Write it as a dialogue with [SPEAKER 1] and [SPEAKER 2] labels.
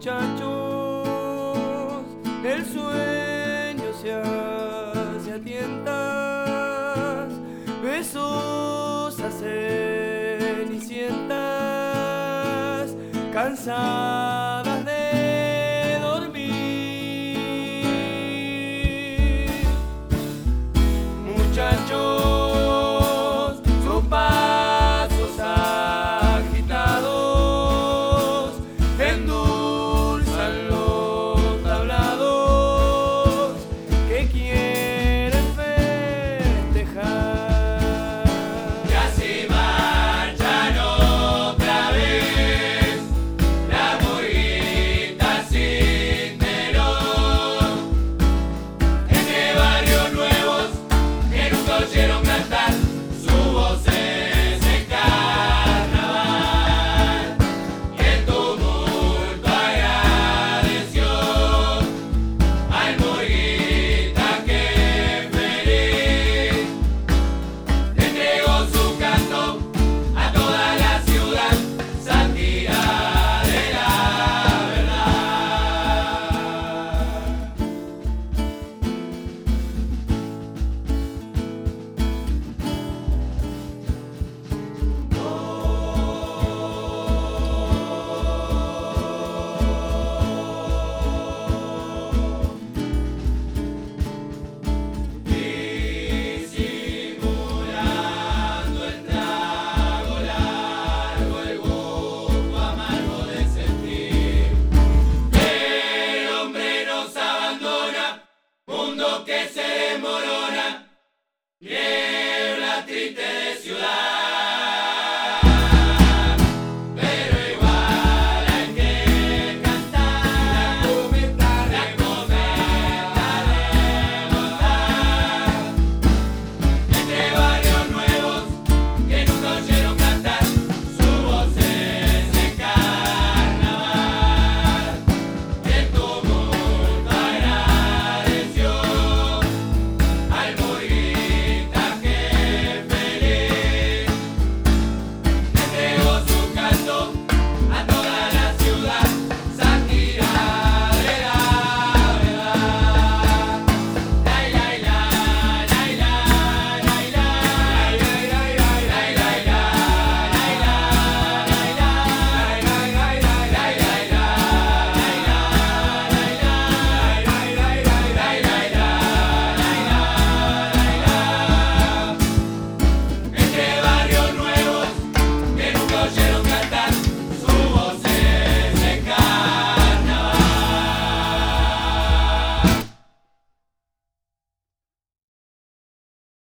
[SPEAKER 1] muchachos, el sueño se hace a tientas, besos a cenicientas, cansadas de dormir. Muchachos, sus pasos agitados endulzan los tablados que quieren festejar.
[SPEAKER 2] Y así marchan otra vez las murguitas sin telón, entre barrios nuevos que nunca oyeron cantar sus voces en carnaval. Y el tumulto agradeció al murguita que feliz le entregó su canto a toda la ciudad, sátira de la verdad. Disimulando el trago largo, el gusto amargo de sentir que el hombre nos abandona, mundo que se